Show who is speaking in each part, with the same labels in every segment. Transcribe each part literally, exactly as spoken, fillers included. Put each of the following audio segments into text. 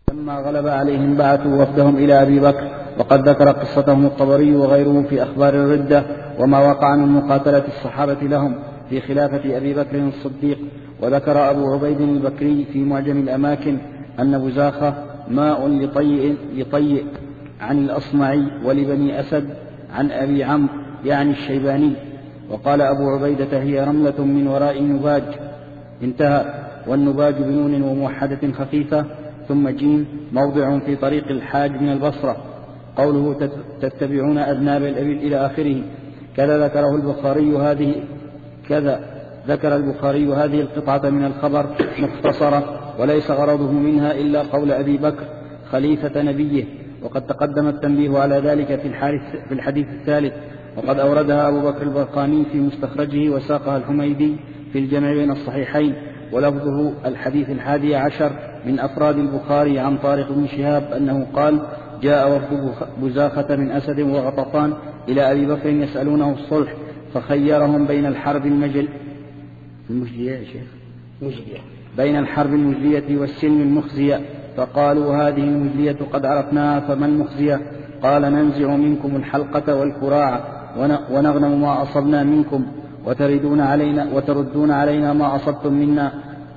Speaker 1: لما غلب عليهم بعثوا وفدهم إلى أبي بكر، وقد ذكر قصتهم الطبري وغيره في أخبار الردة وما وقع من مقاتلة الصحابة لهم في خلافة أبي بكر الصديق. وذكر أبو عبيد البكري في معجم الأماكن أن بزاخة ماء لطيء, لطيء عن الأصمعي ولبني أسد عن أبي عمرو يعني الشيباني. وقال أبو عبيدة هي رملة من وراء نباج، انتهى. والنباج بنون وموحدة خفيفة ثم جيم موضع في طريق الحاج من البصرة. قوله تتبعون أذناب الإبل إلى آخره. كذا ذكره البخاري هذه كذا ذكر البخاري هذه القطعة من الخبر مختصرة، وليس غرضه منها إلا قول أبي بكر خليفة نبيه، وقد تقدم التنبيه على ذلك في الحديث الثالث. وقد أوردها أبو بكر البرقاني في مستخرجه وساقها الحميدي في الجمع بين الصحيحين، ولفظه الحديث الحادي عشر من أفراد البخاري عن طارق بن شهاب أنه قال جاء وفد بزاخة من أسد وغطفان إلى أبي بكر يسألونه الصلح، فخيرهم بين الحرب المجل المجلية يا شيخ مجلية بين الحرب المجلية والسلم المخزية، فقالوا هذه المجلية قد عرفناها فما المخزية؟ قال ننزع منكم الحلقة والكراع ونغنم ما أصبنا منكم وتردون علينا, وتردون علينا ما أصبتم منا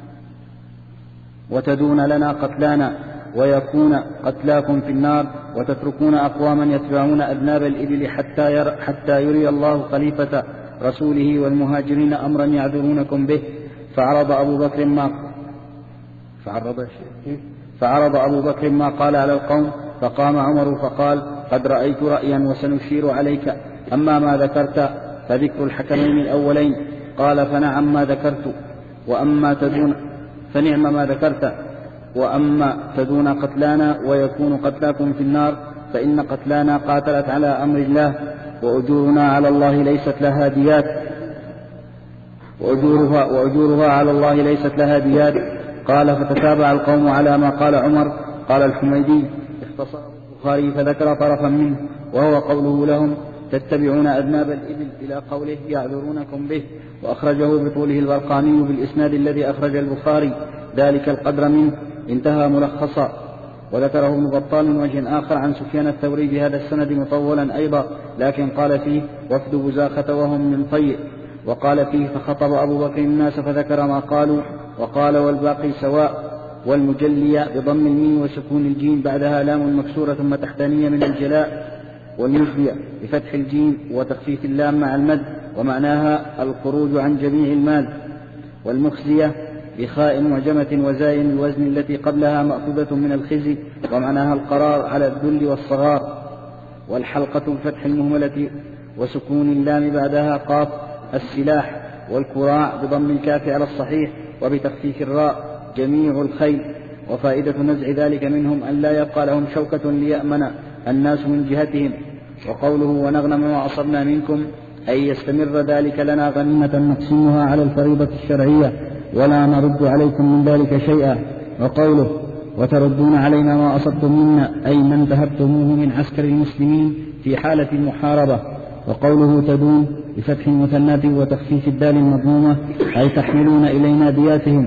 Speaker 1: وتدون لنا قتلانا ويكون قتلاكم في النار، وتتركون أقواما يتبعون أذناب الإبل حتى, ير حتى يري الله خليفة رسوله والمهاجرين أمرا يعذرونكم به. فعرض أبو بكر ما فعرض, فعرض أبو بكر ما قال على القوم، فقام عمر فقال قد رأيت رأيا وسنشير عليك، أما ما ذكرت فذكر الحكمين الأولين. قال فنعم ما ذكرت وأما تدون فنعم ما ذكرت وأما تدون قتلانا ويكون قتلاكم في النار، فإن قتلانا قاتلت على أمر الله وأجورنا على الله ليست لها ديات وأجورها, وأجورها على الله ليست لها ديات. قال فتتابع القوم على ما قال عمر. قال الحميدي اختصر البخاري فذكر طرفا منه وهو قوله لهم تتبعون أذناب الإبل إلى قوله يعذرونكم به، وأخرجه بطوله البرقاني بالإسناد الذي أخرج البخاري ذلك القدر منه، انتهى ملخصا. وذكره ابن بطال من وجه آخر عن سفيان الثوري بهذا السند مطولا أيضا، لكن قال فيه وفد بزاخة وهم من طيء، وقال فيه فخطب أبو بكر الناس فذكر ما قالوا، وقال والباقي سواء. والمجلية بضم الميم وسكون الجيم بعدها لام مكسورة ثم تحتانية من الجلاء، والمجلية بفتح الجيم وتخفيف اللام مع المد، ومعناها الخروج عن جميع المال. والمخزية بخاء معجمة وزاي الوزن التي قبلها مأخوذة من الخزي، ومعناها القرار على الذل والصغار. والحلقة بفتح المهملة وسكون اللام بعدها قاف السلاح. والكراع بضم الكاف على الصحيح وبتخفيف الراء جميع الخيل. وفائدة نزع ذلك منهم أن لا يبقى لهم شوكة ليأمن الناس من جهتهم. وقوله ونغنم ما أصبنا منكم أي يستمر ذلك لنا غنيمة نقسمها على الفريضة الشرعية ولا نرد عليكم من ذلك شيئا. وقوله وتردون علينا ما أصبتم منا أي من ذهبتموه من عسكر المسلمين في حالة المحاربة. وقوله تدون بفتح المثنات وتخفيف الدال المضمومة أي تحملون إلينا دياتهم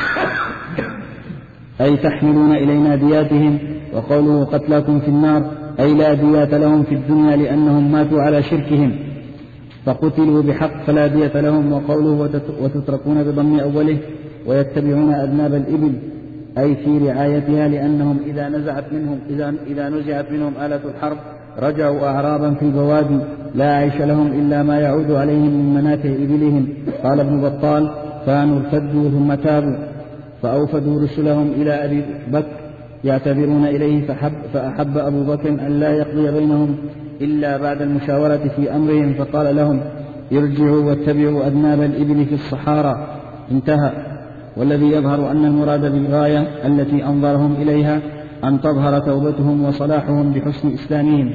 Speaker 1: أي تحملون إلينا دياتهم. وقوله قتلاكم في النار أي لا ديات لهم في الدنيا لأنهم ماتوا على شركهم فقتلوا بحق فلا دية لهم. وقوله وتتركون بضم أوله ويتبعون أذناب الإبل أي في رعايتها لأنهم إذا نزعت منهم إذا, إذا نزعت منهم آلة الحرب رجعوا أعرابا في البوادي لا عيش لهم إلا ما يعود عليهم من منافع إبلهم. قال ابن بطال كانوا ارتدوا ثم تابوا فأوفدوا رسلهم إلى أبي بكر يعتبرون إليه فحب فأحب أبو بكر أن لا يقضي بينهم إلا بعد المشاورة في أمرهم، فقال لهم ارجعوا واتبعوا أذناب الإبل في الصحارى، انتهى. والذي يظهر أن المراد بالغاية التي أنظرهم إليها أن تظهر توبتهم وصلاحهم بحسن إسلامهم.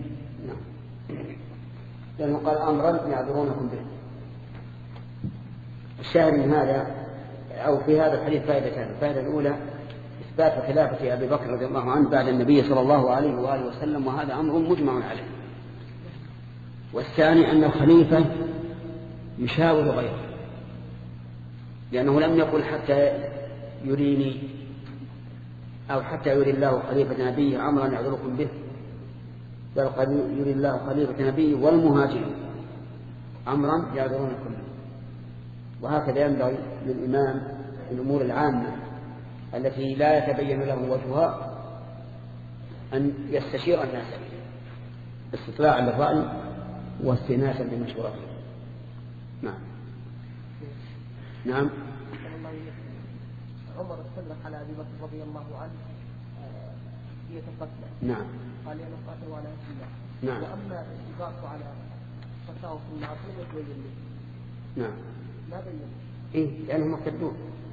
Speaker 2: لأنه قال أمرا يعذرونكم به. الشاهد من هذا أو في هذا الحديث فائدتان. الفائدة الأولى إثبات خلافة أبي بكر رضي الله عنه بعد النبي صلى الله عليه وآله وسلم، وهذا أمر مجمع عليه. والثاني أن الخليفة يشاور غيره، لأنه لم يقل حتى يريني أو حتى يري الله خليفة نبيه أمرا يعذركم به، بل قد يري الله خليفة نبيه والمهاجرين أمرا يعذرونكم به. وهكذا ينبغي للإمام في الأمور العامة التي لا يتبين له وجهها أن يستشير الناس استطلاعا للرأي واستئناسا بمشورته. نعم. نعم.
Speaker 3: عمر استدرك على أبي بكر رضي الله عنه دية القتلى.
Speaker 2: نعم.
Speaker 3: قال أنا قاتل على أسلام.
Speaker 2: نعم.
Speaker 3: وأما استدراكه على فتاوى في النار فلم يبين لي.
Speaker 2: نعم.
Speaker 3: ما بين.
Speaker 2: إيه لأنهم مرتدون.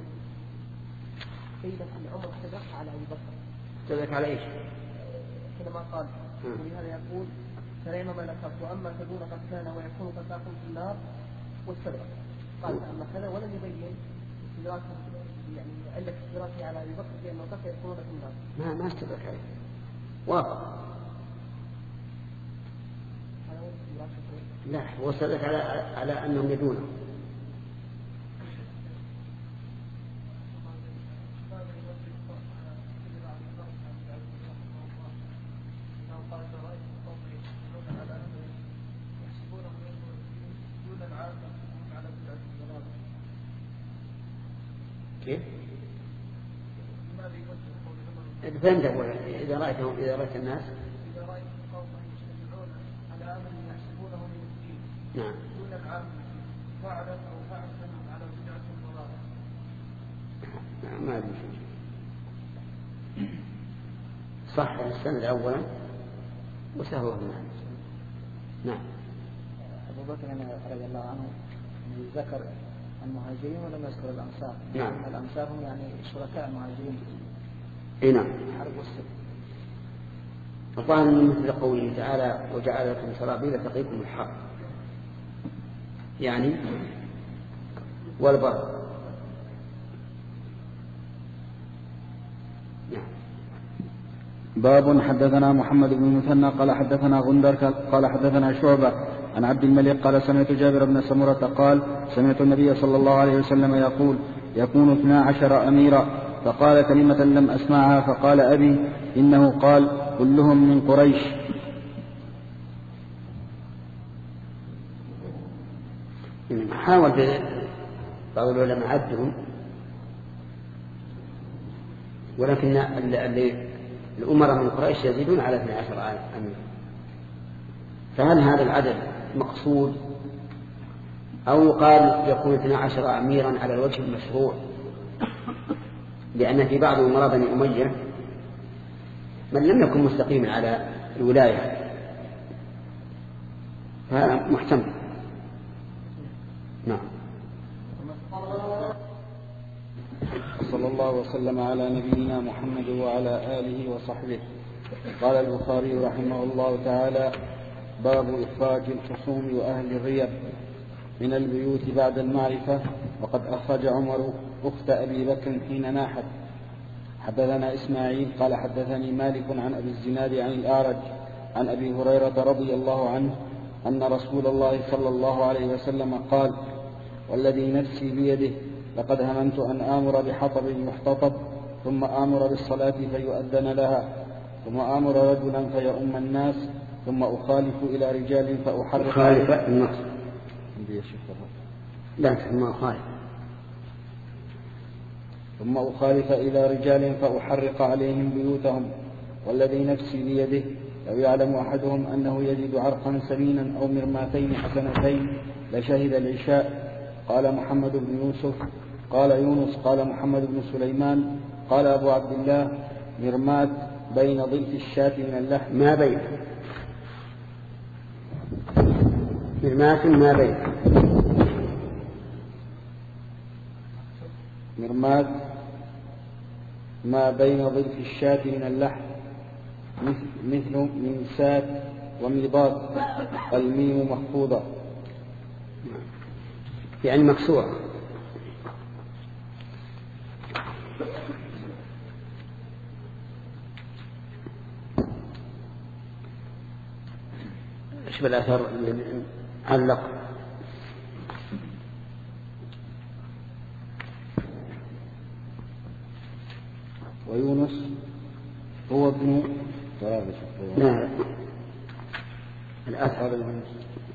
Speaker 3: قيل أن عمر استدرك على أبي بكر.
Speaker 2: استدرك على إيش؟
Speaker 3: حينما قال ولهذا يقول فنعم ما لكت وأما تدور قد كان ويكون فتاكم في النار واستدرك. قال أما كذا ولم يبين استدراكه يعني علة استدراكه على أبي بكر بأنه قد يكون في النار.
Speaker 2: ما ما استدرك عليه. واضح. لا هو استدرك على على أنهم يدونه. كيف؟ فهمت إذا رأيتهم إذا رأيت الناس
Speaker 3: إذا رأيت قوما يجتمعون على أمر يحسبونه من الدين.
Speaker 2: نعم.
Speaker 3: دون العام فعلا أو فعلا على بدعة ضلالة.
Speaker 2: نعم ما أدري. صح السند أولا وسهوا الناس. نعم.
Speaker 3: أبو بكر رضي الله عنه ذكر المهاجرين ولم يذكر الأنصار.
Speaker 2: نعم.
Speaker 3: الأنصار هم يعني شركاء المهاجرين.
Speaker 2: إيه نعم.
Speaker 3: حرب والسلم.
Speaker 2: الظاهر من مثل قوله تعالى وجعل لكم سرابيل تقيكم الحر يعني والبر. نعم.
Speaker 1: باب حدثنا محمد بن المثنى قال حدثنا غندر قال حدثنا شعبة عن عبد الملك قال سمعت جابر بن سمرة قال سمعت النبي صلى الله عليه وسلم يقول يكون اثنا عشر أميرا، فقال كلمة لم أسمعها فقال أبي إنه قال كلهم من قريش.
Speaker 2: حاول بعض العلماء عدهم ولكن الأمراء من قريش يزيدون على اثني عشر أمير. فهل هذا العدد مقصود أو يقال يكون اثني عشر أميرا على الوجه المشروع، لأن في بعض أمراء بني أمية من لم يكن مستقيما على الولاية فهذا محتمل. نعم.
Speaker 1: صلى الله وسلم على نبينا محمد وعلى آله وصحبه. قال البخاري رحمه الله تعالى باب إخراج الخصوم وأهل الريب من البيوت بعد المعرفة. وقد أخرج عمر أخت أبي بكر حين ناحت. حدثنا إسماعيل قال حدثني مالك عن أبي الزناد عن الأعرج عن أبي هريرة رضي الله عنه أن رسول الله صلى الله عليه وسلم قال والذي نفسي بيده لقد هممت أن آمر بحطب محتطب ثم آمر بالصلاة فيؤذن لها ثم آمر رجلا فيؤم الناس ثم أخالف إلى رجال فأحرق
Speaker 2: خالف النص لا ثم أخالف
Speaker 1: ثم أخالف إلى رجال فأحرق عليهم بيوتهم والذي نفسي بيده لو يعلم أحدهم أنه يجد عرقا سمينا أو مرماتين حسنتين لشهد العشاء. قال محمد بن يوسف قال يونس قال محمد بن سليمان قال أبو عبد الله مرمات بين ضلف الشاة من اللحم
Speaker 2: ما بين مرمات ما بين
Speaker 1: مرمات ما بين ضلف الشاة من اللحم مثل منسات وميضات الميم محفوظة
Speaker 2: يعني مكسورة. ايش بالأثر اللي علق
Speaker 1: ويونس هو ابن
Speaker 2: لا الأثر
Speaker 1: يونس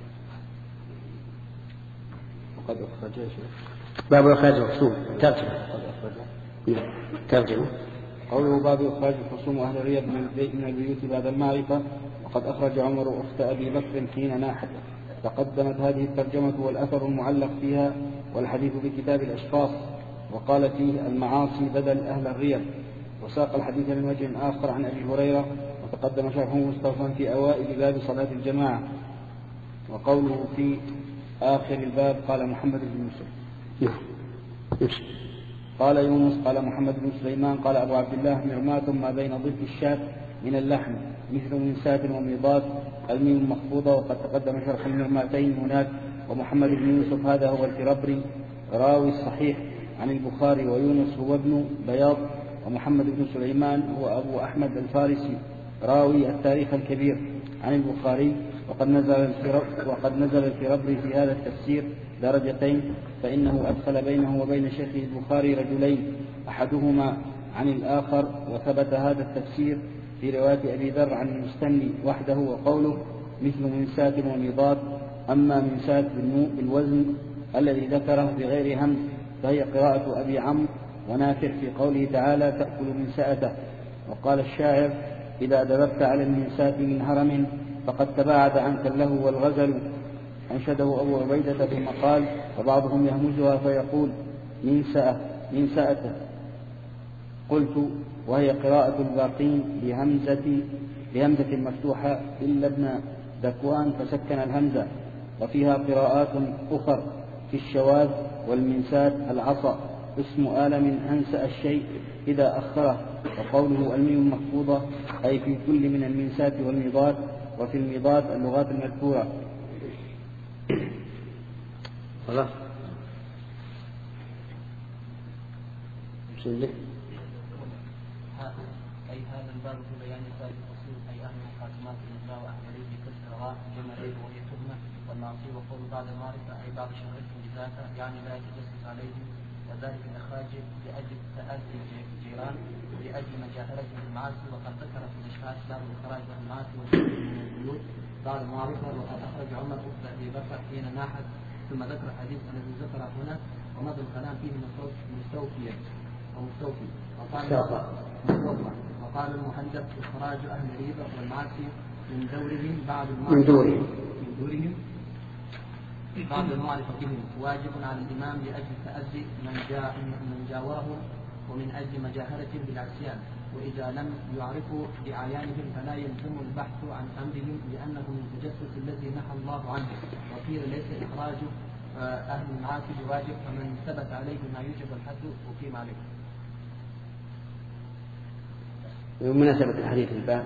Speaker 1: وقد أخرجه
Speaker 2: باب إخراج الخصوم ترجمة ترجمة
Speaker 1: قوله باب إخراج الخصوم أهل الريب من البيوت بعد المعرفة. وقد أخرج عمر أخت أبي بكر حين ناحت. تقدمت هذه الترجمة والأثر المعلق فيها والحديث بكتاب الأشخاص، وقال فيه المعاصي بدل أهل الريب. وساق الحديث من وجه آخر عن أبي هريرة، وتقدم شرحه مستوفا في أوائل باب صلاة الجماعة. وقوله في آخر الباب قال محمد بن يوسف قال يونس قال محمد بن سليمان قال أبو عبد الله مرماة ما بين ضد الشاة من اللحم مثل منسات وميضات الميم مخفوضة. وقد تقدم شرح المرماتين هناك. ومحمد بن يوسف هذا هو الكربري راوي الصحيح عن البخاري، ويونس هو ابن بياض. ومحمد بن سليمان هو أبو أحمد الفارسي راوي التاريخ الكبير عن البخاري. وقد نزل وقد نزل الكربري في هذا التفسير درجتين، فإنه أدخل بينه وبين شيخه البخاري رجلين أحدهما عن الآخر. وثبت هذا التفسير في رواية أبي ذر عن المستني وحده. وقوله مثل منسات وميضات، أما منسات بالوزن الذي ذكره بغير همز فهي قراءة أبي عمرو ونافع في قوله تعالى تأكل من سأته. وقال الشاعر إذا دببت على المنسات من هرم فقد تباعد عنك اللهو والغزل. أنشده أبو عبيدة في مقال، وبعضهم يهمزها فيقول من سأة من سأته. قلت وهي قراءة الباقين بهمزة بهمزة مفتوحة إلا ابن ذكوان فسكن الهمزة. وفيها قراءات أخر في الشواذ. والمنسات العصا اسم آل من أنسأ الشيء إذا أخره. وقوله الميم مخفوضة أي في كل من المنسات والميضات. وفي الميضات اللغات المذكورة.
Speaker 2: خلاص بسم الله.
Speaker 4: أي هذا الباب في بيان سائر الأصول أي أهل المحاكمات الإجراء وأهل الريب كسر الراء جمع الريب وهي تهمة والمعصية. وقول بعد المعرفة أي بعد شهرتهم بذاته يعني لا يتجسس عليهم، وذلك الإخراج لأجل تأذي الجيران ولأجل مجاهرتهم بالمعاصي. وقد ذكر في الإشهاد باب الإخراج عن المعاصي والشرك من البيوت بعد المعرفة. وقد أخرج عمر أخت أبي بكر حين ناحت، ثم ذكر الحديث الذي ذكر هنا ومضى الكلام فيه مستوفيا ومستوفي. وقال المحدث إخراج أهل الريبة والمعاصي من دورهم بعد
Speaker 2: من دورهم
Speaker 4: من دورهم بعد المعرفة بهم واجب على الإمام لأجل تأذي من جاء من جاورهم ومن أجل مجاهرتهم بالعصيان. وإذا لم يعرفوا بأعيانهم فلا يلزم البحث عن أمرهم لأنه من التجسس الذي نهى الله عنه. وقيل ليس إخراج أهل المعاصي بواجب، فمن ثبت عليه ما يوجب الحد أقيم عليه.
Speaker 2: بمناسبة الحديث الباب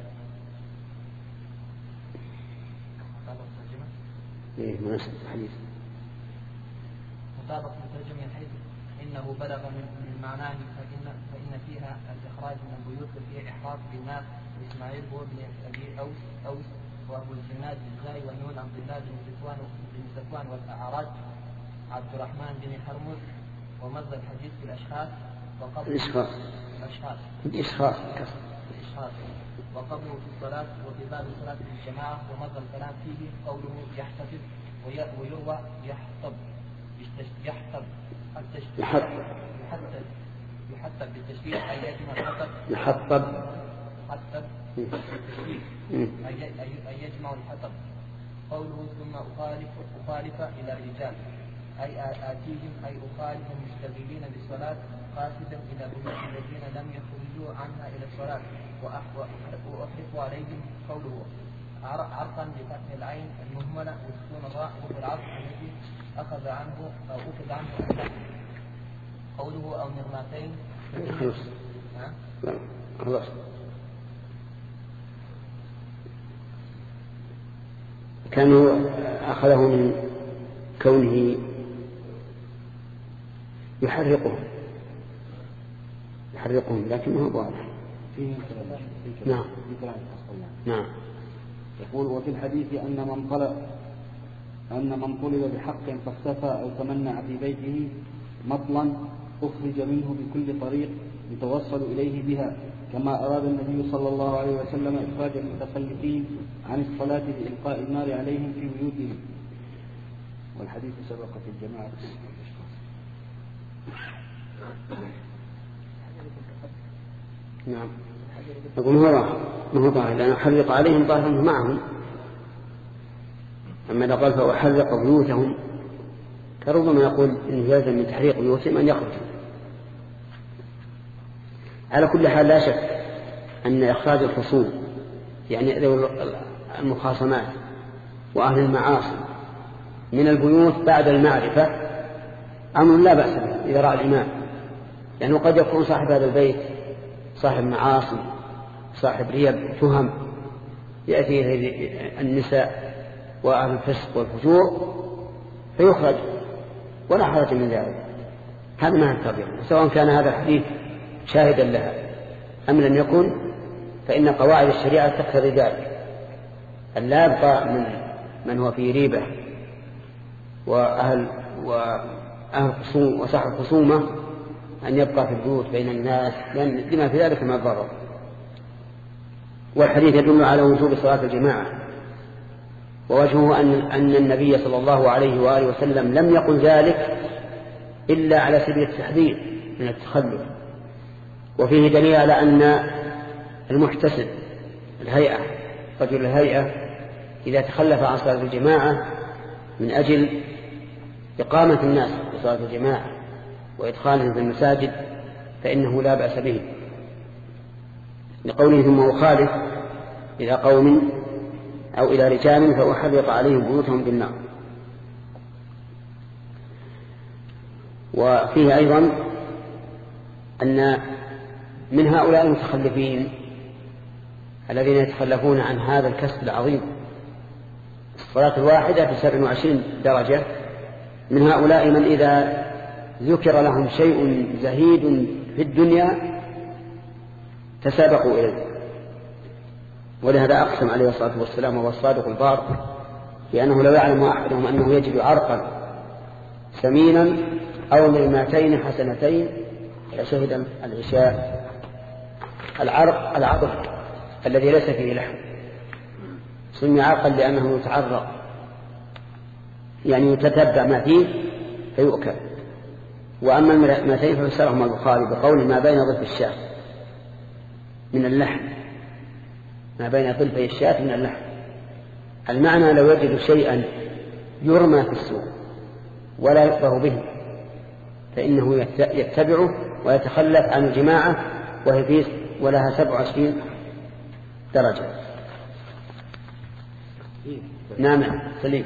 Speaker 2: إيه مناسبة الحديث
Speaker 4: مطابق الترجمة من حيث إنه بلغ من معناه فإن, فإن فيها الإخراج من البيوت وفيه إحراف بالناس. وإسماعيل هو ابن أبي أوس أوس وأبو الزناد بالزاي والنون عبد الله بن زكوان بن زكوان والأعراج عبد الرحمن بن حرمز. ومضى الحديث في الأشخاص وقبل
Speaker 2: الإشخاص
Speaker 4: الأشخاص
Speaker 2: الإشخاص
Speaker 4: الإشخاص وقبله في الصلاة وفي باب صلاة الجماعة. ومضى الكلام فيه قوله يحتفظ ويروى يحطب يحطب
Speaker 2: يحطب
Speaker 4: يحطب بالتشبيه أي يجمع الحطب
Speaker 2: يحطب
Speaker 4: يحطب بالتشبيه أي يجمع الحطب. قوله ثم أخالف أخالف إلى الرجال أي آتيهم أي أخالف المشتغلين بالصلاة قاصدا إلى بيوت الذين لم يخرجوا عنها إلى الصلاة. وأحرق عليهم قوله عرقا بفتح العين المهملة وسكون الراء وفي العرق الذي أخذ عنه أو أخذ عنه أحد. قوله أو مرماتين
Speaker 2: خلاص كانوا أخذه من كونه يحرقهم يحرقهم لكنه واضح. نعم نعم.
Speaker 1: يقول وفي الحديث أن من طلب أن من طلب بحق فاختفى أو تمنع في بيته مطلا أخرج منه بكل طريق يتوصل إليه بها، كما أراد النبي صلى الله عليه وسلم إخراج المتخلفين عن الصلاة بإلقاء النار عليهم في بيوتهم. والحديث سبق في الجماعة.
Speaker 2: نعم. يقول هو ما هو ظاهر، لأن أحرق عليهم ظاهرا معهم. أما إذا قال فأحرق بيوتهم فربما يقول إن يلزم من تحريق بيوتهم أن يخرجوا. على كل حال لا شك أن إخراج الخصوم يعني المخاصمات وأهل المعاصي من البيوت بعد المعرفة أمر لا بأس به إذا رأى الإمام، لأنه قد يكون صاحب هذا البيت صاحب معاصي صاحب ريب تهم، يأتي النساء وأهل الفسق والفجور فيخرج ولا حرج من ذلك. هذا ما ينتظر، سواء كان هذا الحديث شاهدا لها أم لم يكن، فإن قواعد الشريعة تقتضي ذلك، أن لا يبقى من من هو في ريبة وأهل وأهل خصوم وصاحب خصومة أن يبقى في البيوت بين الناس، لأن لما في ذلك من الضرر. والحديث يدل على وجوب صلاة الجماعة، ووجهه أن أن النبي صلى الله عليه وآله وسلم لم يقل ذلك إلا على سبيل التحذير من التخلف. وفيه دليل على أن المحتسب الهيئة رجل الهيئة إذا تخلف عن صلاة الجماعة من أجل إقامة الناس بصلاة الجماعة وإدخالهم في المساجد فإنه لا بأس به، لقوله ثم أخالف إلى قوم أو إلى رجال فأحرق عليهم بيوتهم بالنار. وفيه أيضا أن من هؤلاء المتخلفين الذين يتخلفون عن هذا الكسب العظيم الصلاة الواحدة في سبع وعشرين درجة، من هؤلاء من إذا ذكر لهم شيء زهيد في الدنيا تسابقوا إليه. ولهذا أقسم عليه الصلاة والسلام وهو الصادق البار بأنه لو يعلم أحدهم أنه يجد عرقا ثمينا أو مئتين حسنتين لشهد العشاء. العرق العضل الذي ليس فيه لحم سمي عرقا لأنه يتعرق، يعني يتتبع ما فيه فيؤكل. وأما المئتين فيسرهما البخاري بقول ما بين ضلف الشاة من اللحم، ما بين ضلفي الشاة من اللحم. المعنى لو يجد شيئا يرمى في السوق ولا يقبه به فإنه يتبعه ويتخلف عن الجماعة وهي فيه ولها سبع وعشرين درجة. نعم سليم.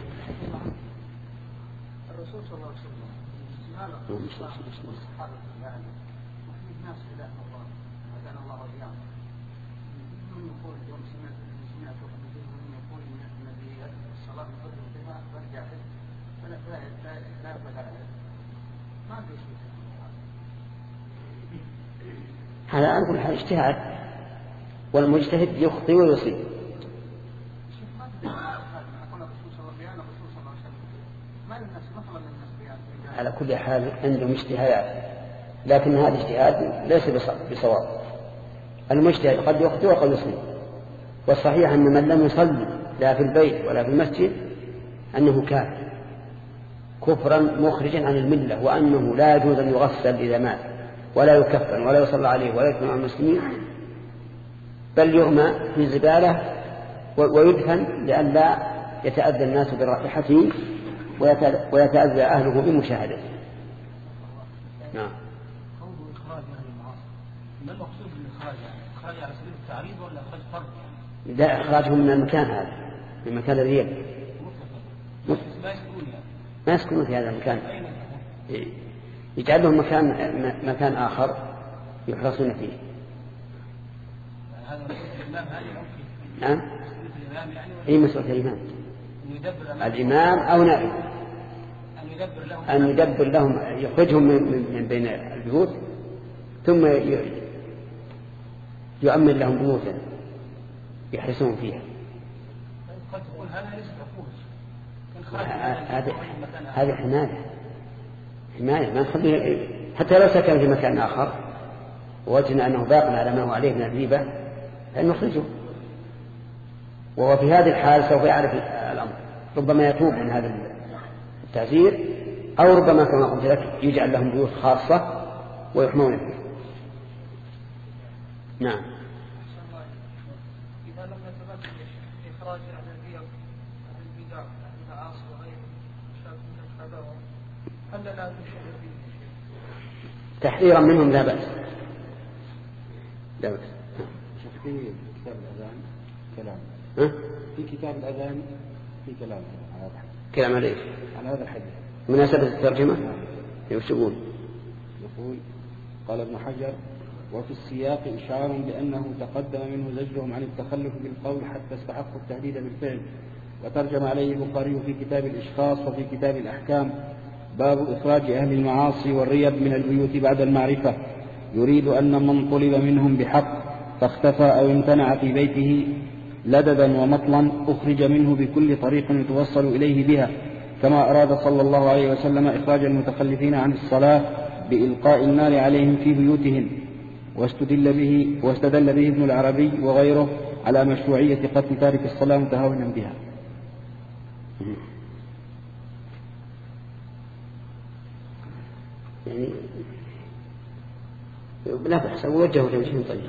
Speaker 3: الرسول صلى الله عليه وسلم هذا الصحابة يعني وفي ناس إله الله وكان الله إياه من يقول يوم سمعت سمعت من يقول إن النبي الصلاة فرض بها فرجع فلا لا لا يطلق عليه ما في شيء.
Speaker 2: هذا أقول هذا اجتهاد والمجتهد يخطئ ويصيب. على كل حال عندهم اجتهاد، لكن هذا الاجتهاد ليس بصواب. المجتهد قد يخطئ وقد يصيب، والصحيح أن من لم يصلي لا في البيت ولا في المسجد أنه كافر كفرا مخرجا عن الملة، وأنه لا يجوز أن يغسل إذا مات ولا يكفن ولا يصلى عليه ولا يكفن عن المسلمين، بل يرمى في الزبالة ويدفن لئلا يتأذى الناس برائحته ويتأذى أهله بمشاهدته. نعم.
Speaker 4: قول إخراج أهل المعاصي ما المقصود بالإخراج؟ إخراج على سبيل التعريض ولا إخراج فرض؟
Speaker 2: لا، إخراجهم من المكان هذا، من مكان الريب.
Speaker 4: ما يسكنون يعني.
Speaker 2: ما يسكنون في هذا المكان، يجعل لهم مكان مكان آخر يحرصون فيه.
Speaker 4: هذا مسؤولية الإمام هذه أو فيه؟
Speaker 2: نعم.
Speaker 4: مسؤولية الإمام يعني.
Speaker 2: أي مسؤولية الإمام؟ الإمام أو نائب.
Speaker 4: أن يدبر لهم.
Speaker 2: أن يدبر لهم يخرجهم من بين البيوت ثم يؤمن لهم بيوتا يحرسون فيها.
Speaker 4: قد تقول هذا ليس عقول.
Speaker 2: هذه هذه حماية حماية ما نخليه حتى لو سكن في مكان آخر ووجدنا أنه باق على ما هو عليه من الريبة فإن نخرجه، وهو في هذه الحال سوف يعرف الأمر، ربما يتوب من هذا التعزير، أو ربما كما قلت لك يجعل لهم بيوت خاصة ويحمون فيه. نعم.
Speaker 3: إذا لم يتمكن إخراج عن الرياض عن البدع عن المعاصي وغيره شاب من الحباوة هل لا تشعر به
Speaker 2: تحذيرا منهم لا بأس. لا بأس.
Speaker 1: في كتاب الأذان كلام
Speaker 2: ها؟
Speaker 1: في كتاب الأذان في كلام على هذا
Speaker 2: كلام عليه
Speaker 1: على هذا الحديث
Speaker 2: مناسبة الترجمة. ايش يقول؟
Speaker 1: يقول قال ابن حجر وفي السياق إشعار بأنه تقدم منه زجرهم عن التخلف بالقول حتى استحقوا التهديد بالفعل. وترجم عليه البخاري في كتاب الإشخاص وفي كتاب الأحكام باب إخراج أهل المعاصي والريب من البيوت بعد المعرفة، يريد أن من طلب منهم بحق فاختفى أو امتنع في بيته لددا ومطلا أخرج منه بكل طريق يتوصل إليه بها، كما أراد صلى الله عليه وسلم إخراج المتخلفين عن الصلاة بإلقاء النار عليهم في بيوتهم. واستدل به, واستدل به ابن العربي وغيره على مشروعية قتل تارك الصلاة متهاونا بها.
Speaker 2: يعني لا بأس ووجهه توجيه طيب.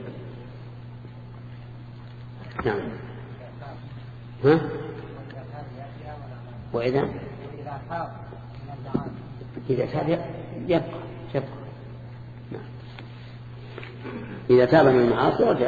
Speaker 2: نعم. ها؟ وإذا إذا تاب يبقى يبقى نعم. إذا تاب من المعاصي رجع.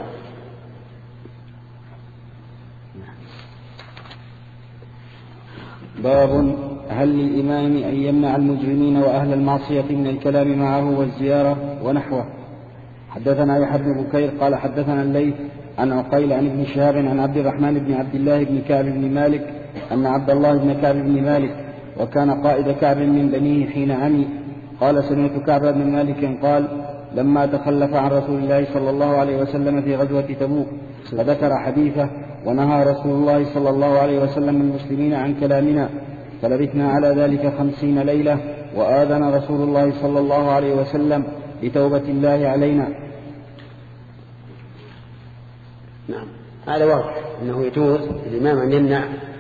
Speaker 1: باب هل للإمام أن يمنع المجرمين وأهل المعصية من الكلام معه والزيارة ونحوه. حدثنا يحيى بن بكير قال حدثنا الليث عن عقيل عن ابن شهاب عن عبد الرحمن بن عبد الله بن كعب بن مالك أن عبد الله بن كعب بن مالك وكان قائد كعب من بنيه حين عمي قال سمعت كعب بن مالك قال لما تخلف عن رسول الله صلى الله عليه وسلم في غزوة تبوك فذكر حديثه ونهى رسول الله صلى الله عليه وسلم المسلمين عن كلامنا فلبثنا على ذلك خمسين ليلة وآذن رسول الله صلى الله عليه وسلم لتوبة الله علينا.
Speaker 2: نعم. هذا واضح أنه يجوز الإمام أن يمنع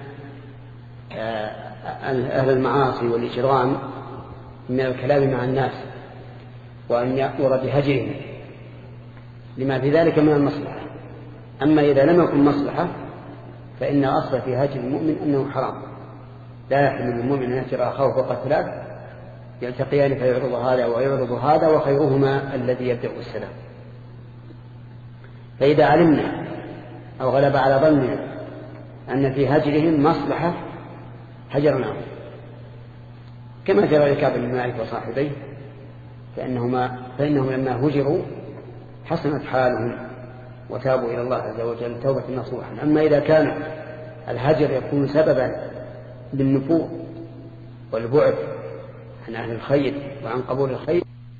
Speaker 2: أهل المعاصي والإجرام من الكلام مع الناس وأن يأمر بهجرهم لما في ذلك من المصلحة. أما إذا لم يكن مصلحة فإن أصل في هجر المؤمن أنه حرام، لا يحمل المؤمن أن يهجر أخاه وقتلاه يلتقيان فيعرض هذا ويعرض هذا وخيرهما الذي يبدأ السلام. فإذا علمنا أو غلب على ظننا أن في هجرهم مصلحة هجرناهم كما جرى لكعب بن مالك وصاحبيه فإنهما فإنهم لما هجروا حسنت حالهم وتابوا إلى الله عز وجل توبة نصوحا. أما إذا كان الهجر يكون سببا للنفور والبعد عن أهل الخير وعن قبول الخير.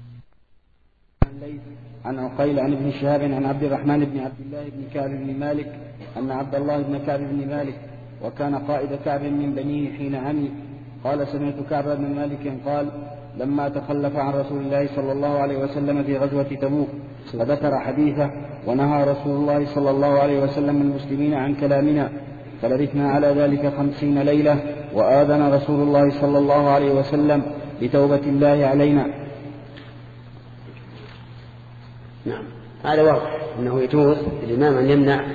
Speaker 1: عن عقيل عن ابن شهاب عن عبد الرحمن بن عبد الله بن كعب بن مالك أن عبد الله بن كعب بن مالك وكان قائد كعب من بنيه حين عمي قال سمعت كعب بن مالك قال لما تخلف عن رسول الله صلى الله عليه وسلم في غزوة تبوك فذكر حديثه ونهى رسول الله صلى الله عليه وسلم المسلمين عن كلامنا فلبثنا على ذلك خمسين ليلة وآذن رسول الله صلى الله عليه وسلم بتوبة الله علينا.
Speaker 2: نعم. هذا واضح أنه يجوز الإمام أن يمنع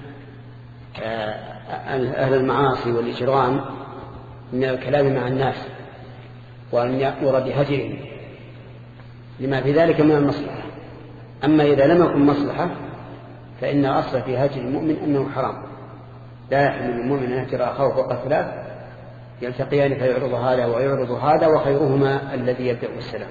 Speaker 2: أهل المعاصي والإجرام من الكلام مع الناس وأن يأمر بهجرهم لما في ذلك من المصلحة. أما إذا لم يكن مصلحة فإن أصل في هجر المؤمن أنه حرام، لا يحمل المؤمن أن يهجر أخاه وقتلاه يلتقيان فيعرض هذا ويعرض هذا وخيرهما الذي يبدأ السلام.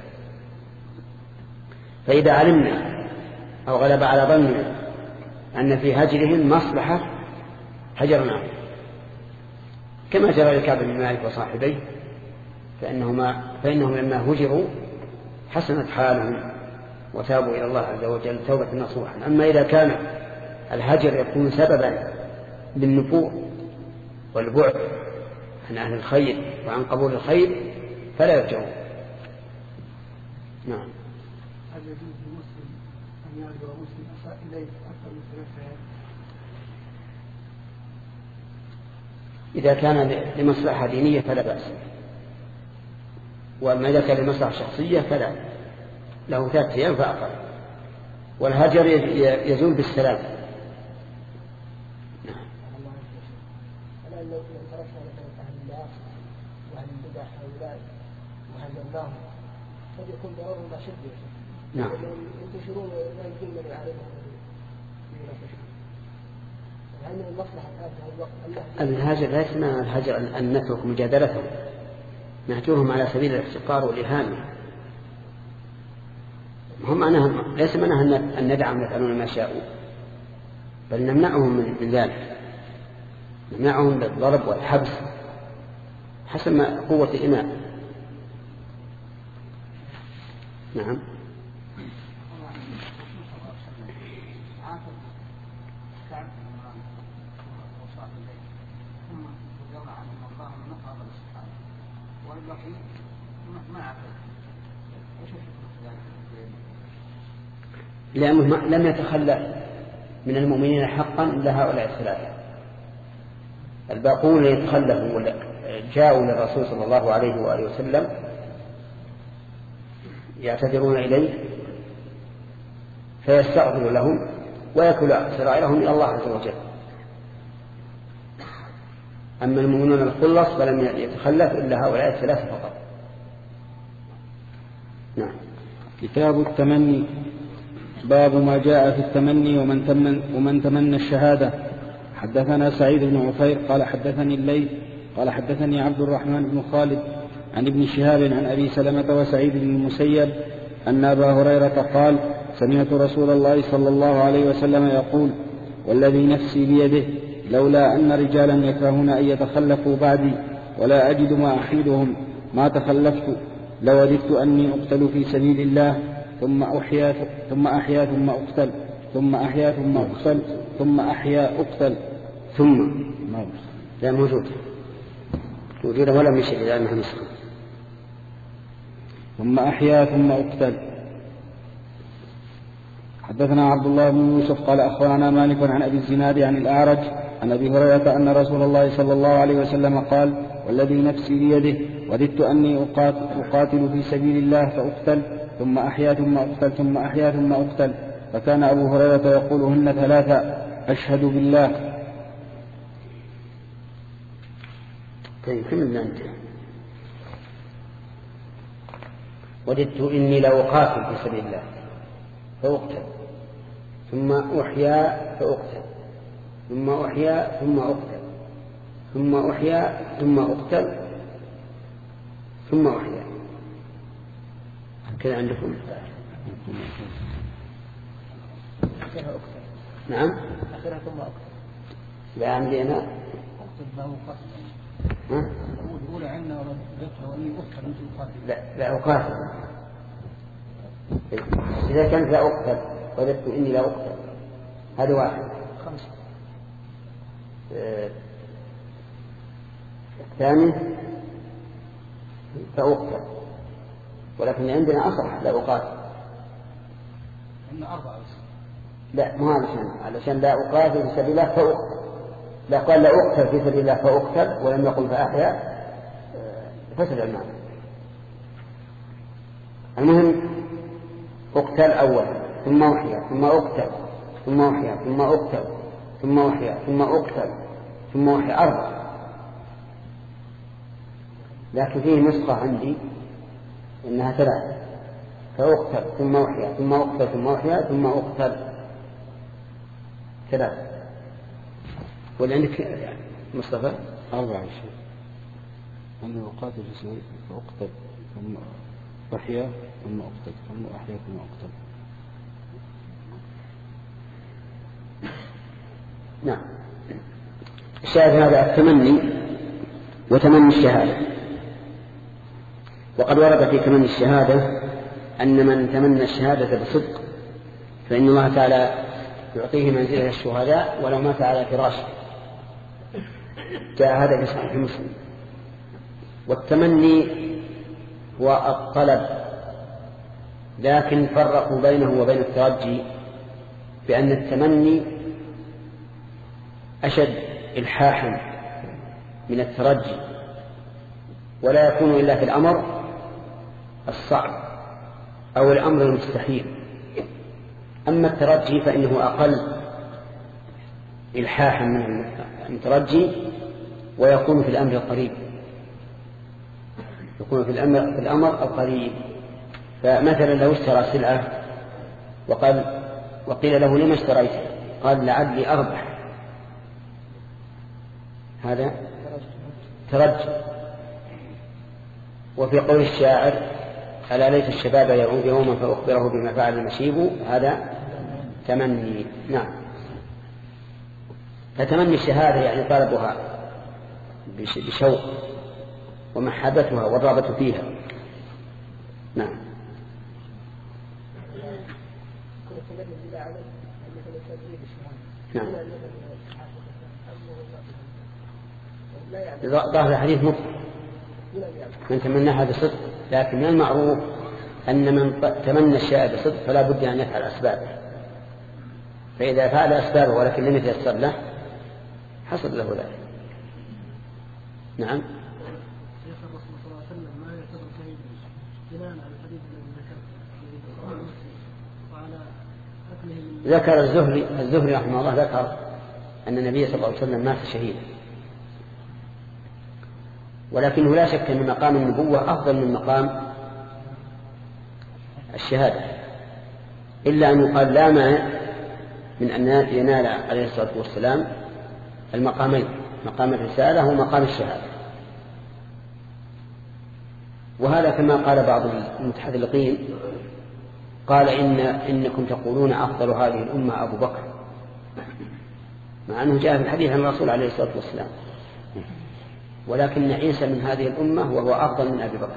Speaker 2: فإذا علمنا أو غلب على ظننا أن في هجرهم مصلحة هجرناهم كما جرى لكعب بن مالك وصاحبيه فإنهما فإنهم لما هجروا حسنت حالهم وتابوا إلى الله عز وجل توبة نصوحا. أما إذا كان الهجر يكون سببا للنفور والبعد عن أهل الخير وعن قبول الخير فلا يرجعون. نعم.
Speaker 3: هل يجوز للمسلم أن
Speaker 2: إذا كان لمصلحة دينية فلا بأس، وأما إذا كان لمصلحة شخصية فلا، له ثلاثة أيام فأقل. والهجر يزول بالسلام.
Speaker 3: الآن لو تركنا مثلا أهل المعاصي وأهل البدع هؤلاء وهزمناهم قد يكون ضرر ما شد.
Speaker 2: نعم.
Speaker 3: ينتشرون لا يمكن من عليهم هل من المصلحة الآن
Speaker 2: الهجر ليس من الهجر أن نترك مجادلتهم، نهجرهم على سبيل الاحتقار والإهانة. هم معناها ليس معناها أن ندعم يفعلون ما شاءوا، بل نمنعهم من ذلك، نمنعهم بالضرب والحبس حسب ما قوة الإمام. نعم. لأنه لم يتخلى من المؤمنين حقا إلا هؤلاء الثلاثة. الباقون يتخلفوا جاءوا للرسول صلى الله عليه وآله وسلم يعتذرون إليه فيستغفر لهم ويكل سرائرهم إلى الله عز وجل. أما المؤمنون الخلص فلم يتخلف إلا هؤلاء الثلاثة فقط. نعم.
Speaker 1: كتاب التمني. باب ما جاء في التمني ومن تمنى, ومن تمنى الشهادة. حدثنا سعيد بن عفير قال حدثني الليث قال حدثني عبد الرحمن بن خالد عن ابن شهاب عن أبي سلمة وسعيد بن المسيب أن أبا هريرة قال سمعت رسول الله صلى الله عليه وسلم يقول والذي نفسي بيده لولا أن رجالا يكرهون أن يتخلفوا بعدي ولا أجد ما أحيدهم ما تخلفت لوددت أني أقتل في سبيل الله ثم أحيا ثم أحيا ثم أقتل ثم أحيا ثم أقتل ثم أحيا أقتل
Speaker 2: ثم لا موجود موجود ولا من شيء لأنها نسخة.
Speaker 1: ثم أحيا ثم أقتل. حدثنا عبد الله بن يوسف قال أخبرنا مالك عن أبي الزناد عن الأعرج عن أبي هريرة أن رسول الله صلى الله عليه وسلم قال والذي نفسي بيده وددت أني أقاتل في سبيل الله فأقتل ثم أحيا ثم أقتل ثم أحيا ثم أقتل. فكان أبو هريرة يقولهن ثلاثة أشهد بالله.
Speaker 2: طيب كم أنت؟ وددت إني لأقاتل في سبيل الله فأقتل ثم أحيا فأقتل ثم أحيا ثم أقتل ثم أحيا ثم أقتل ثم أحيا. كذا عندكم؟ نعم.
Speaker 3: آخرها ثم أقتل.
Speaker 2: لا عندي أنا. ها؟
Speaker 3: الأولى عندنا وإني أقتل أنت أقاتل.
Speaker 2: لا لا أقاتل. إذا كانت لا أقتل وددت إني لا أقتل هذا واحد.
Speaker 3: خمسة.
Speaker 2: آه. الثاني فأقتل ولكن عندنا أصح لا أقاتل.
Speaker 3: عندنا أربعة بس.
Speaker 2: لا مو علشان علشان لا أقاتل في سبيل الله فأقتل. لا قال لا أقتل في سبيل الله فأقتل ولم يقل فأحيا فسد المعنى. المهم أقتل أولا ثم أحيا ثم أقتل ثم أحيا ثم أقتل ثم أحيا ثم أقتل ثم أحيا أربعة. لكن فيه نسخة عندي إنها ثلاثة فأقتل ثم أحيا ثم أقتل ثم أحيا ثم أقتل ثلاثة. واللي عندك مصطفى
Speaker 1: أربعة شيء أنه أقاتل في سبيل فأقتل ثم أحيا ثم أقتل ثم أحيا ثم أقتل.
Speaker 2: نعم. الشاهد هذا التمني وتمني الشهادة. وقد ورد في تمني الشهادة أن من تمنى الشهادة بصدق فإن الله تعالى يعطيه منزلة الشهداء ولو مات على فراشه. جاء هذا في صحيح مسلم. والتمني هو الطلب لكن فرقوا بينه وبين الترجي بأن التمني أشد إلحاحا من الترجي، ولا يكون إلا في الأمر الصعب أو الأمر المستحيل. أما الترجي فإنه أقل إلحاحا من الترجي، ويكون في الأمر القريب، يكون في الأمر, في الأمر القريب. فمثلا لو اشترى سلعة وقال وقيل له لما اشتريته؟ قال لعلي أربح، هذا ترجي. وفي قول الشاعر ألا ليت الشباب يعود يوما فأخبره بما فعل مشيب، هذا تمني. نعم. فتمني الشهادة يعني طلبها بشوق ومحبتها والرغبة فيها. نعم. نعم. ظاهر الحديث مطلق من تمنى هذا صدق، لكن من المعروف أن من تمنى الشيء بصدق فلا بد أن يفعل أسبابه، فإذا فعل أسبابه ولكن لم يتيسر له حصل له ذلك. نعم. ذكر الزهري الزهري رحمه الله ذكر أن النبي صلى الله عليه وسلم مات شهيدا، ولكنه لا شك أن مقام النبوة أفضل من مقام الشهادة، إلا أن يقال لا مانع من أن ينال عليه الصلاة والسلام المقامين، مقام الرسالة ومقام الشهادة. وهذا كما قال بعض المتحذلقين، قال إن إنكم تقولون أفضل هذه الأمة أبو بكر، مع أنه جاء في الحديث عن الرسول عليه الصلاة والسلام، ولكن عيسى من هذه الأمة وهو أفضل من أبي بكر.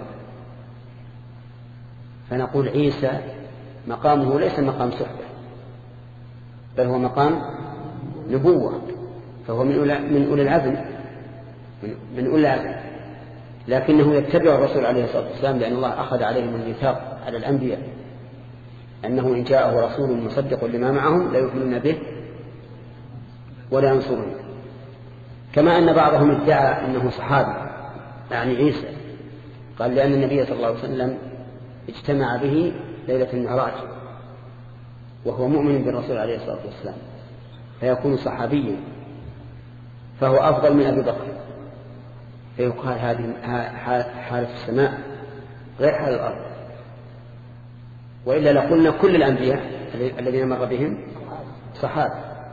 Speaker 2: فنقول عيسى مقامه ليس مقام صحبة، بل هو مقام نبوة، فهو من أولى من أولي العزم من أولي العزم، لكنه يتبع الرسول عليه الصلاة والسلام، لأن الله أخذ عليهم الميثاق على الأنبياء أنه إن جاءه رسول مصدق لما معهم لا يؤمنون به ولا ينصرون. كما أن بعضهم ادعى أنه صحابي يعني عيسى، قال لأن النبي صلى الله عليه وسلم اجتمع به ليلة المعراج وهو مؤمن بالرسول عليه الصلاة والسلام، فيكون صحابيا فهو أفضل من أبي بكر، فيقال هذه حالة السماء غير حال الأرض. وإلا لقلنا كل الأنبياء الذين مر بهم صحابة.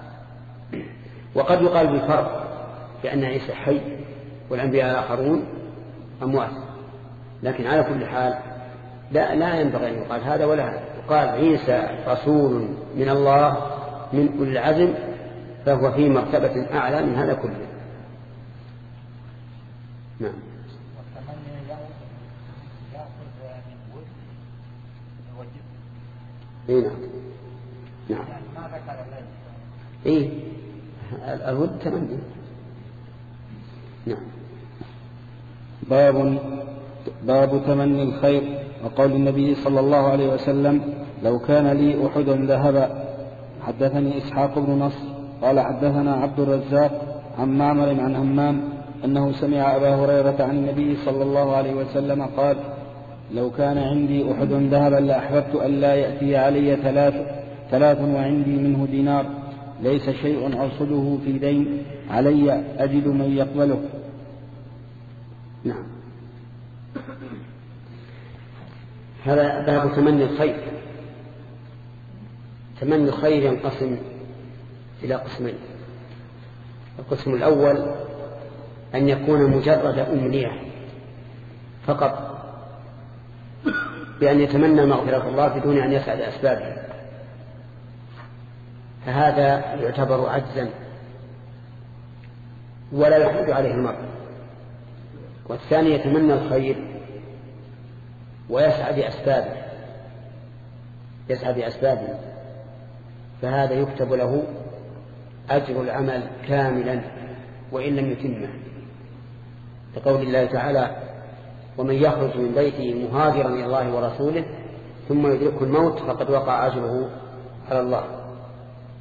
Speaker 2: وقد يقال بالفرق بأن عيسى حي والأنبياء الآخرون أموات، لكن على كل حال لا, لا ينبغي أن يقال هذا ولا هذا. يقال عيسى رسول من الله من أولي العزم، فهو في مرتبة أعلى من هذا كله. نعم. إيه نعم. نعم. إيه الود تمني. نعم.
Speaker 1: باب باب تمني الخير وقول النبي صلى الله عليه وسلم لو كان لي أحد ذهب. حدثني إسحاق بن نصر قال حدثنا عبد الرزاق عن معمر عن همام أنه سمع أبا هريرة عن النبي صلى الله عليه وسلم قال لو كان عندي أحد ذهبا لأحببت أن لا يأتي علي ثلاث ثلاث وعندي منه دينار ليس شيء أرصده في دين علي أجد من يقبله.
Speaker 2: نعم. هذا باب تمني الخير. تمني الخير ينقسم إلى قسمين. القسم الأول أن يكون مجرد أمنية فقط، بأن يتمنى مغفرة الله بدون أن يسعد أسبابه، فهذا يعتبر عجزا ولا يحمد عليه المرء. والثاني يتمنى الخير ويسعى بأسبابه يسعى بأسبابه فهذا يكتب له أجر العمل كاملا وإن لم يتمه، لقول الله تعالى ومن يخرج من بيته مهاجرا إلى الله ورسوله ثم يدركه الموت فقد وقع أجره على الله.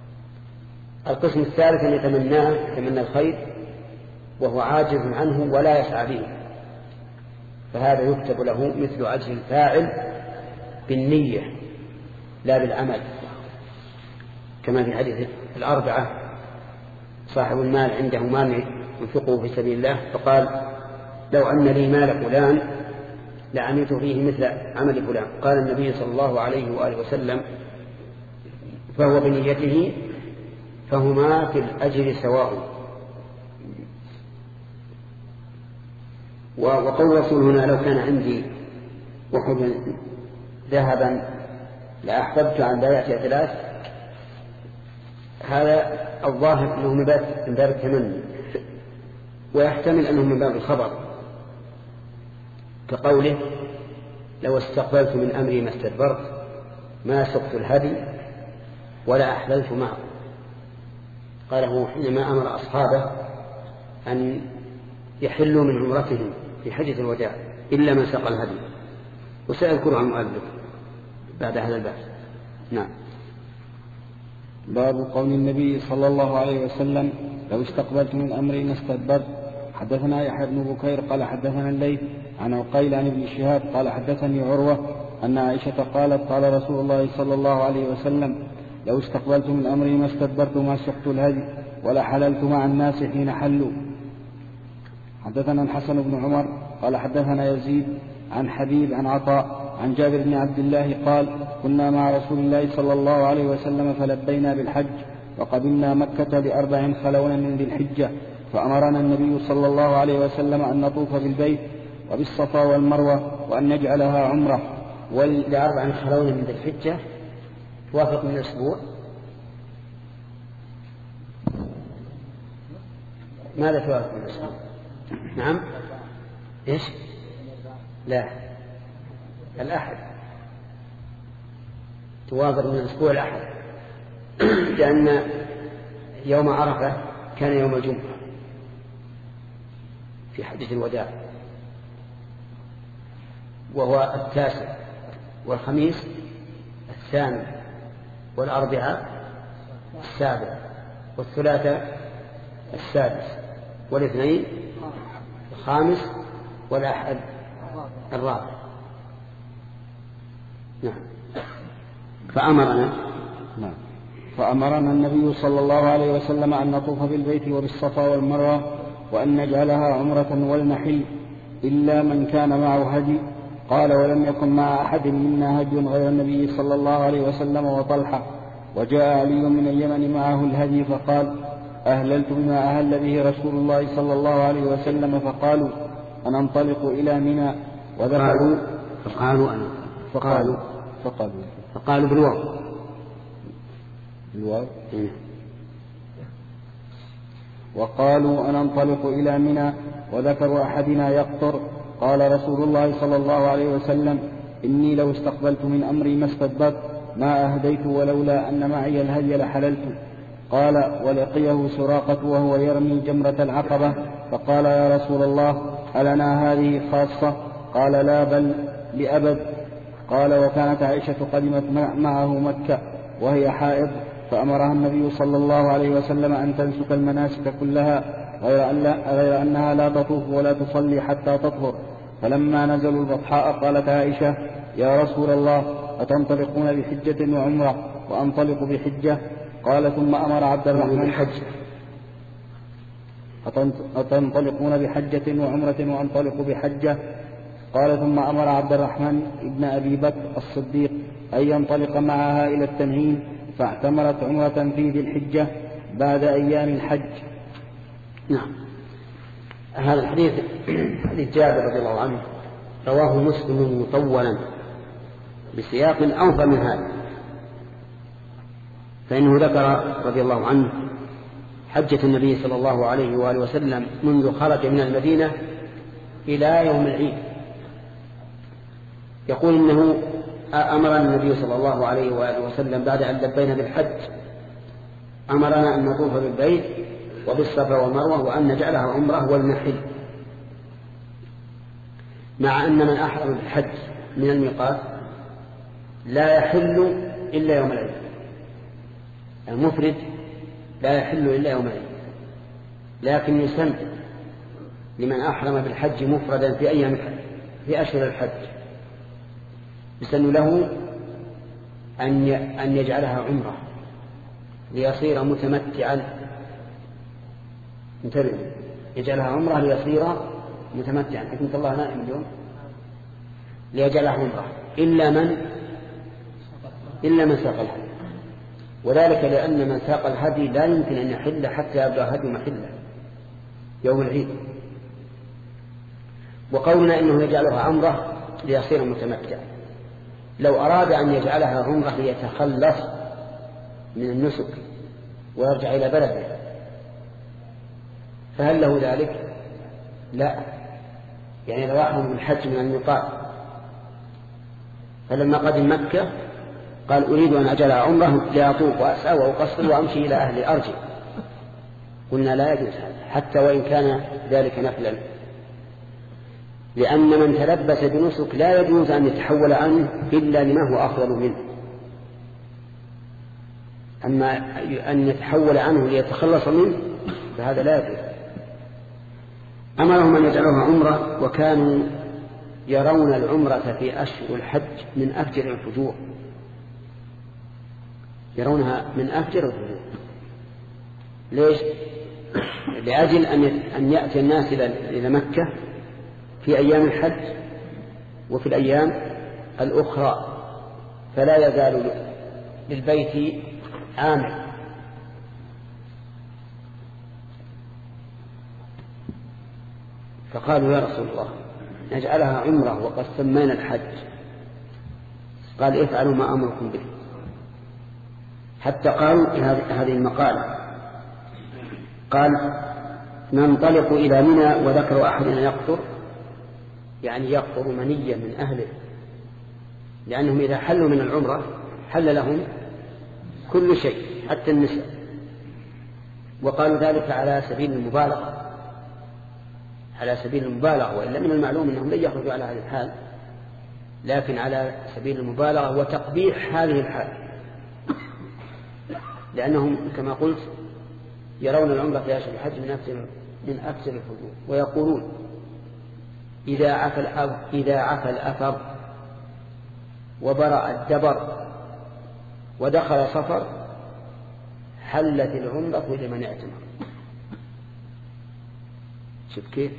Speaker 2: القسم الثالث أن يتمناه يتمنى الخير وهو عاجز عنه ولا يسعى به، فهذا يكتب له مثل أجر الفاعل بالنية لا بالعمل، كما في حديث الأربعة: صاحب المال عنده مال ينفقه في سبيل الله، فقال: لو أن لي مال فلان لعملت فيه مثل عمل فلان. قال النبي صلى الله عليه وآله وسلم: فهو بنيته فهما في الأجر سواء. وقول رسول هنا: لو كان عندي وحد ذهبا لأحببت عن بيعة ثلاث، هذا الظاهر أنه من باب التمني، ويحتمل أنه من باب الخبر، كقوله: لو استقبلت من أمري ما استدبرت ما سقت الهدي ولا أحللت معه. قاله حينما أمر أصحابه أن يحلوا من عمرتهم في حجة الوداع إلا من سقى الهدي، وسيذكر عن المؤلف بعد هذا الباب. نعم.
Speaker 1: باب قول النبي صلى الله عليه وسلم: لو استقبلت من أمري ما استدبرت. حدثنا يحيى بن بكير قال حدثنا الليث عن عقيل عن ابن شهاب قال حدثني عروة أن عائشة قالت: قال رسول الله صلى الله عليه وسلم: لو استقبلت من أمري ما استدبرت ما سقت الهدي ولا حللت مع الناس حين حلوا. حدثنا الحسن بن عمر قال حدثنا يزيد عن حبيب عن عطاء عن جابر بن عبد الله قال: كنا مع رسول الله صلى الله عليه وسلم فلبينا بالحج وقبلنا مكة بأربع خلونا من ذي الحجة، فأمرنا النبي صلى الله عليه وسلم أن نطوف بالبيت وبالصفا والمروة وأن نجعلها عمرة.
Speaker 2: ولأربع خلونا من ذي الحجة توافق من الأسبوع. ماذا توافق من الأسبوع؟ نعم. إيش؟ لا، الأحد توافق من الأسبوع الأحد، لأن يوم عرفة كان يوم الجمعة في حجة الوداع، وهو التاسع، والخميس الثامن، والأربعاء السابع، والثلاثاء السادس، والاثنين الخامس، والأحد الرابع. نعم. فأمرنا
Speaker 1: نعم فأمرنا النبي صلى الله عليه وسلم أن نطوف بالبيت وبالصفا والمروة وأن نجعلها عمرة ولنحل إلا من كان معه هدي. قال: ولم يكن مع أحد منا هدي غير النبي صلى الله عليه وسلم وطلحة. وجاء علي من اليمن معه الهدي فقال: أهللت بما أهل به رسول الله صلى الله عليه وسلم. فقالوا: أننطلق إلى منى.
Speaker 2: وذكروا فقالوا أنا
Speaker 1: فقالوا فقالوا
Speaker 2: فقالوا بالواو
Speaker 1: بالواو وقالوا: أننطلق إلى منى. وذكر أحدنا يقطر. قال رسول الله صلى الله عليه وسلم: إني لو استقبلت من أمري ما استدبرت ما أهديت ولولا أن معي الهدي لحللت. قال: ولقيه سراقة وهو يرمي جمرة العقبة فقال: يا رسول الله ألنا هذه خاصة؟ قال: لا، بل لأبد. قال: وكانت عائشة قدمت معه مكة وهي حائض فأمرها النبي صلى الله عليه وسلم أن تنسك المناسك كلها غير, أن لا غير أنها لا تطوف ولا تصلي حتى تطهر. فلما نزلوا البطحاء قالت عائشة: يا رسول الله أتنطلقون بحجة وعمرة وأنطلق بحجة؟ قال: ثم أمر عبد الرحمن
Speaker 2: بحج
Speaker 1: أتنطلقون بحجة وعمرة وأنطلق بحجة؟ قال: ثم أمر عبد الرحمن ابن أبي بكر الصديق أن ينطلق معها إلى التنعيم، فاعتمرت عمرة في ذي الحجة بعد أيام الحج.
Speaker 2: نعم. هذا الحديث حديث جابر رضي الله عنه رواه مسلم مطولا بسياق أوفى من هذا، فإنه ذكر رضي الله عنه حجة النبي صلى الله عليه وآله وسلم منذ خرج من المدينة إلى يوم العيد. يقول إنه أمرنا النبي صلى الله عليه وآله وسلم بعد أن لبينا بالحج أمرنا أن نطوف بالبيت وبالصفا والمروة وأن نجعلها عمرة ولنحل، مع أن من أحرم بالحج من الميقات لا يحل إلا يوم العيد. المفرد لا يحل إلا يوم العيد، لكن يسن لمن أحرم بالحج مفردا في أيام في أشهر الحج يسن له أن أن يجعلها عمرة ليصير متمتعا. انتبه، يجعلها عمرة ليصير متمتعا. حكمة الله نائم اليوم، ليجعلها عمرة إلا من إلا من ساق الهدي، وذلك لأن من ساق الهدي لا يمكن أن يحل حتى يبلغ هدي محله يوم العيد. وقولنا إنه يجعلها عمرة ليصير متمتعا، لو أراد أن يجعلها عمرة ليتخلص من النسك ويرجع إلى بلده فهل له ذلك؟ لا. يعني لو أحرم بالحج من الميقات فلما قدم مكة قال أريد أن أجعلها عمرة لأطوف وأسعى وأقصر وأمشي إلى أهلي أرجع، قلنا لا يجوز هذا حتى وإن كان ذلك نفلا، لأن من تلبس بنسك لا يجوز أن يتحول عنه إلا لما هو أفضل منه. أما أن يتحول عنه ليتخلص منه فهذا لا يجوز. أمرهم أن يجعلوها عمرة، وكانوا يرون العمرة في أشهر الحج من أفجر الفجور، يرونها من أفجر الفجور. ليش؟ لأجل أن يأتي الناس إلى مكة في أيام الحج وفي الأيام الأخرى، فلا يزال للبيت عامر. فقالوا يا رسول الله نجعلها عمرة وقد سمينا الحج. قال افعلوا ما أمركم به. حتى قالوا هذه المقالة، قال ننطلق إلى منى وذكر أحدنا يقطر، يعني يقطر منيا من أهله، لأنهم إذا حلوا من العمرة حل لهم كل شيء حتى النساء. وقالوا ذلك على سبيل المبالغة على سبيل المبالغة وإلا من المعلوم أنهم لن يخرجوا على هذه الحال، لكن على سبيل المبالغة وتقبيح هذه الحال، لأنهم كما قلت يرون العمرة في أشهر الحج من أكثر من أكثر الفجور، ويقولون إذا عفى الأثر إذا عفى الأثر وبرأ الدبر ودخل صفر حلت العمرة لمن اعتمر. شوف كيف،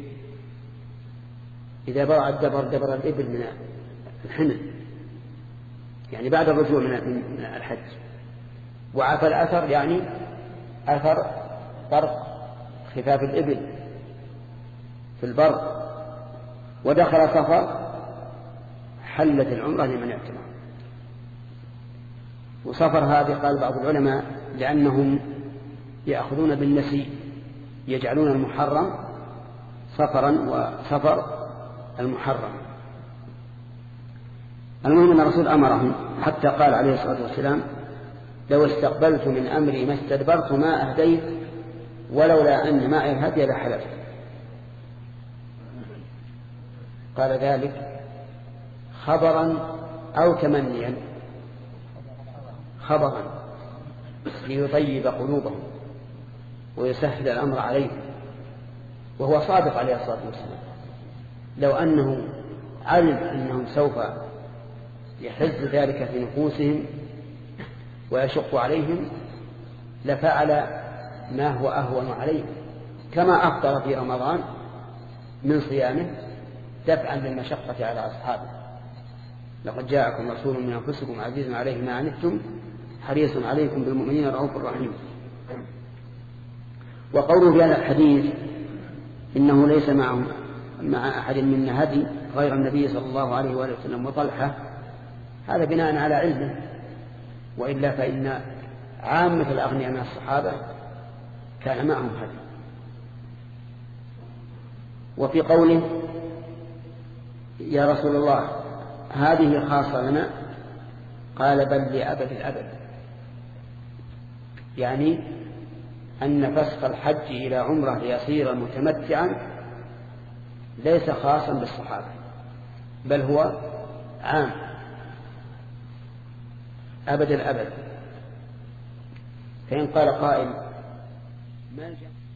Speaker 2: إذا برأ الدبر دبر الإبل من الحمل، يعني بعد الرجوع من الحج، وعفى الأثر يعني أثر فرق خفاف الإبل في البر، ودخل صفر حلت العمرة لمن اعتمر. وصفر هذه قال بعض العلماء لأنهم يأخذون بالنسي، يجعلون المحرم صفرا وصفر المحرم. المهم أن الرسول أمرهم حتى قال عليه الصلاة والسلام لو استقبلت من أمري ما استدبرت ما أهديت ولولا أن معي الهدي لحلفت. قال ذلك خبرا أو تمنيا؟ خبرا ليطيب قلوبهم ويسهل الأمر عليهم، وهو صادق عليه الصلاة والسلام. لو أنه علم أنهم سوف يحز ذلك في نفوسهم ويشق عليهم لفعل ما هو أهون عليهم، كما أفطر في رمضان من صيامه دفعا للمشقة على أصحابه. لقد جاءكم رسول من أنفسكم عزيز عليه ما عنتم حريص عليكم بالمؤمنين رؤوف رحيم. وقوله في هذا الحديث إنه ليس معهم مع أحد منا هدي غير النبي صلى الله عليه وآله وسلم وطلحة، هذا بناء على علمه، وإلا فإن عامة الأغنياء من الصحابة كان معهم هدي. وفي قوله يا رسول الله هذه خاصة لنا، قال بل لأبد الأبد، يعني أن فسخ الحج إلى عمره ليصير متمتعا ليس خاصا بالصحابة بل هو عام أبد الأبد. فإن قال قائل ملجأ